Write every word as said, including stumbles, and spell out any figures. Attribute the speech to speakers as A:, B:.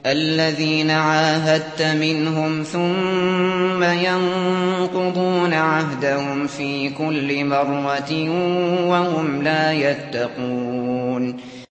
A: الذين عاهدت منهم ثم ينقضون عهدهم في كل مرة وهم لا يتقون